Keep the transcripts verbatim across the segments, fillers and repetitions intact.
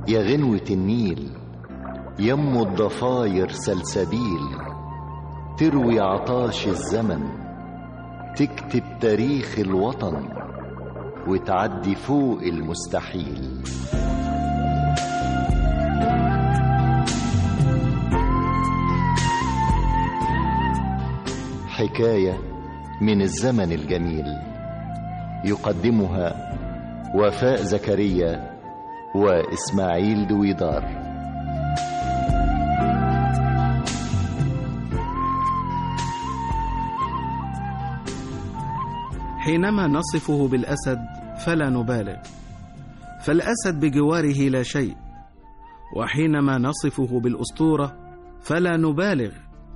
يا غنوة النيل، يم الضفاير سلسبيل، تروي عطاش الزمن، تكتب تاريخ الوطن، وتعدي فوق المستحيل. حكاية من الزمن الجميل، يقدمها وفاء زكريا وإسماعيل دويدار. حينما نصفه بالأسد فلا نبالغ، فالأسد بجواره لا شيء، وحينما نصفه بالأسطورة فلا نبالغ،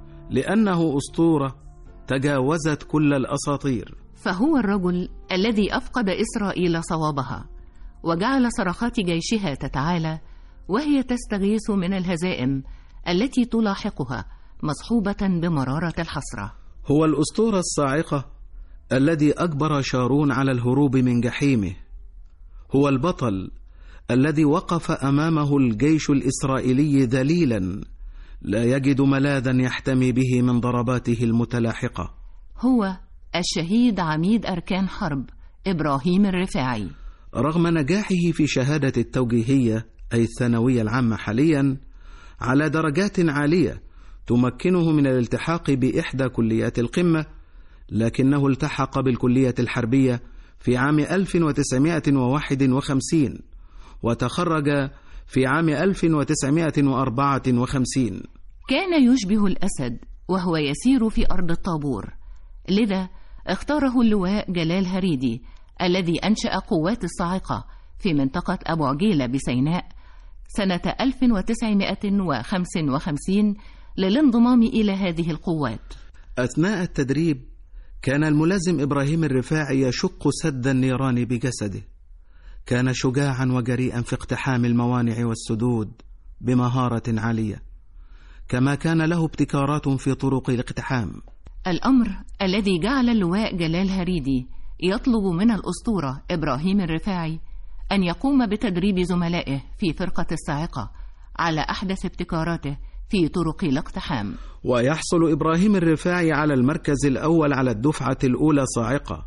لأنه أسطورة تجاوزت كل الأساطير. فهو الرجل الذي أفقد إسرائيل صوابها، وجعل صرخات جيشها تتعالى وهي تستغيث من الهزائم التي تلاحقها مصحوبة بمرارة الحسرة. هو الأسطورة الصاعقة الذي أجبر شارون على الهروب من جحيمه. هو البطل الذي وقف أمامه الجيش الإسرائيلي ذليلا لا يجد ملاذا يحتمي به من ضرباته المتلاحقة. هو الشهيد عميد أركان حرب إبراهيم الرفاعي. رغم نجاحه في شهادة التوجيهية أي الثانوية العامة حاليا على درجات عالية تمكنه من الالتحاق بإحدى كليات القمة، لكنه التحق بالكلية الحربية في عام ألف وتسعمائة وواحد وخمسين وتخرج في عام ألف وتسعمائة وأربعة وخمسين. كان يشبه الأسد وهو يسير في أرض الطابور، لذا اختاره اللواء جلال هريدي الذي أنشأ قوات الصاعقة في منطقة أبو عجيلة بسيناء سنة ألف وتسعمائة وخمسة وخمسين للانضمام إلى هذه القوات. أثناء التدريب كان الملازم إبراهيم الرفاعي يشق سد النيران بجسده. كان شجاعا وجريئا في اقتحام الموانع والسدود بمهارة عالية، كما كان له ابتكارات في طرق الاقتحام. الأمر الذي جعل اللواء جلال هريدي يطلب من الأسطورة إبراهيم الرفاعي أن يقوم بتدريب زملائه في فرقة الصاعقة على أحدث ابتكاراته في طرق الاقتحام. ويحصل إبراهيم الرفاعي على المركز الأول على الدفعة الأولى صاعقة،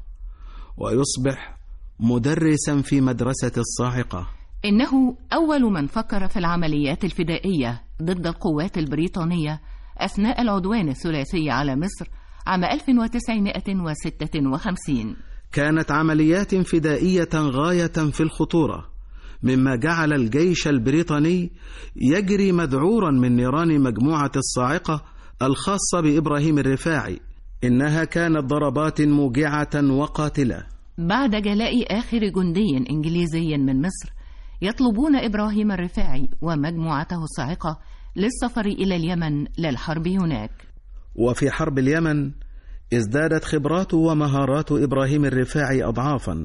ويصبح مدرسا في مدرسة الصاعقة. إنه أول من فكر في العمليات الفدائية ضد القوات البريطانية أثناء العدوان الثلاثي على مصر عام ألف وتسعمائة وستة وخمسين. كانت عمليات فدائية غاية في الخطورة، مما جعل الجيش البريطاني يجري مذعورا من نيران مجموعة الصاعقة الخاصة بإبراهيم الرفاعي. إنها كانت ضربات موجعة وقاتلة. بعد جلاء آخر جندي إنجليزي من مصر يطلبون إبراهيم الرفاعي ومجموعته الصاعقة للسفر إلى اليمن للحرب هناك. وفي حرب اليمن ازدادت خبرات ومهارات إبراهيم الرفاعي أضعافا،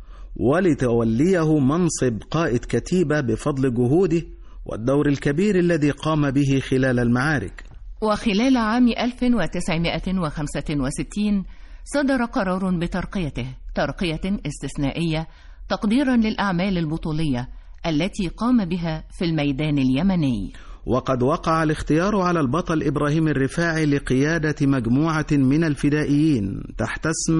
ولتوليه منصب قائد كتيبة بفضل جهوده والدور الكبير الذي قام به خلال المعارك. وخلال عام ألف وتسعمائة وخمسة وستين صدر قرار بترقيته ترقية استثنائية تقديرا للأعمال البطولية التي قام بها في الميدان اليمني. وقد وقع الاختيار على البطل إبراهيم الرفاعي لقيادة مجموعة من الفدائيين تحت اسم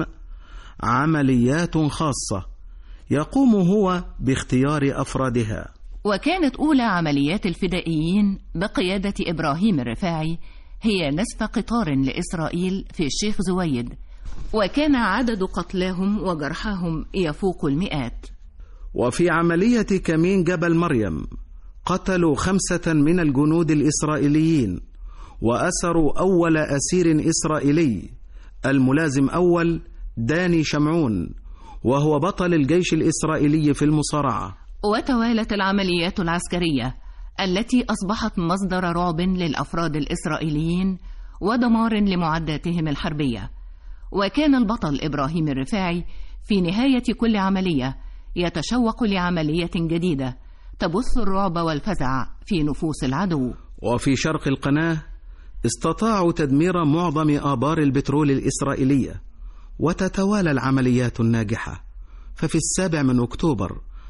عمليات خاصة يقوم هو باختيار أفرادها. وكانت أولى عمليات الفدائيين بقيادة إبراهيم الرفاعي هي نسف قطار لإسرائيل في الشيخ زويد، وكان عدد قتلاهم وجرحاهم يفوق المئات. وفي عملية كمين جبل مريم قتلوا خمسة من الجنود الإسرائيليين، وأسروا أول أسير إسرائيلي الملازم أول داني شمعون، وهو بطل الجيش الإسرائيلي في المصارعة. وتوالت العمليات العسكرية التي أصبحت مصدر رعب للأفراد الإسرائيليين ودمار لمعداتهم الحربية. وكان البطل إبراهيم الرفاعي في نهاية كل عملية يتشوق لعملية جديدة تبث الرعب والفزع في نفوس العدو. وفي شرق القناة استطاعوا تدمير معظم آبار البترول الإسرائيلية، وتتوالى العمليات الناجحة. ففي السابع من أكتوبر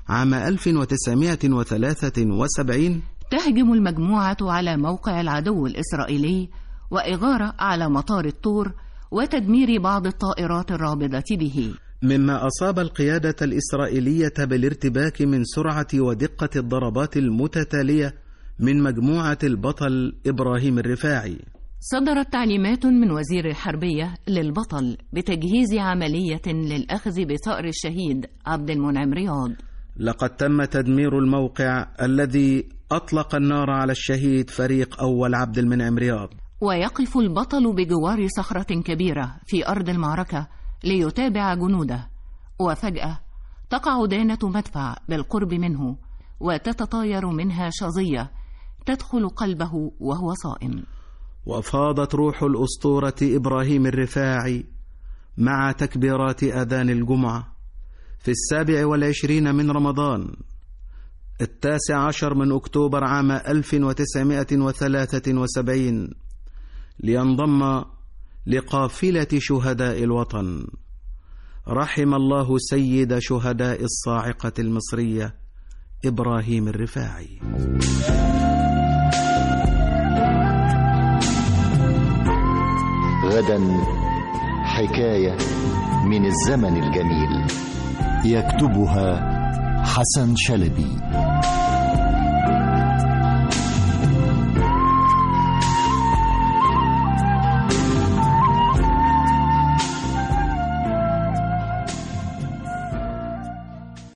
عام ألف وتسعمائة وثلاثة وسبعين تهجم المجموعة على موقع العدو الإسرائيلي وإغارة على مطار الطور وتدمير بعض الطائرات الرابضة به، مما أصاب القيادة الإسرائيلية بالارتباك من سرعة ودقة الضربات المتتالية من مجموعة البطل إبراهيم الرفاعي. صدرت تعليمات من وزير الحربية للبطل بتجهيز عملية للأخذ بثأر الشهيد عبد المنعم رياض. لقد تم تدمير الموقع الذي أطلق النار على الشهيد فريق أول عبد المنعم رياض. ويقف البطل بجوار صخرة كبيرة في أرض المعركة ليتابع جنوده، وفجأة تقع دانة مدفع بالقرب منه وتتطاير منها شظية تدخل قلبه وهو صائم. وفاضت روح الأسطورة إبراهيم الرفاعي مع تكبيرات أذان الجمعة في السابع والعشرين من رمضان التاسع عشر من أكتوبر عام ألف وتسعمائة وثلاثة وسبعين لينضم لقافلة شهداء الوطن. رحم الله سيد شهداء الصاعقة المصرية إبراهيم الرفاعي. غدا حكاية من الزمن الجميل، يكتبها حسن شلبي.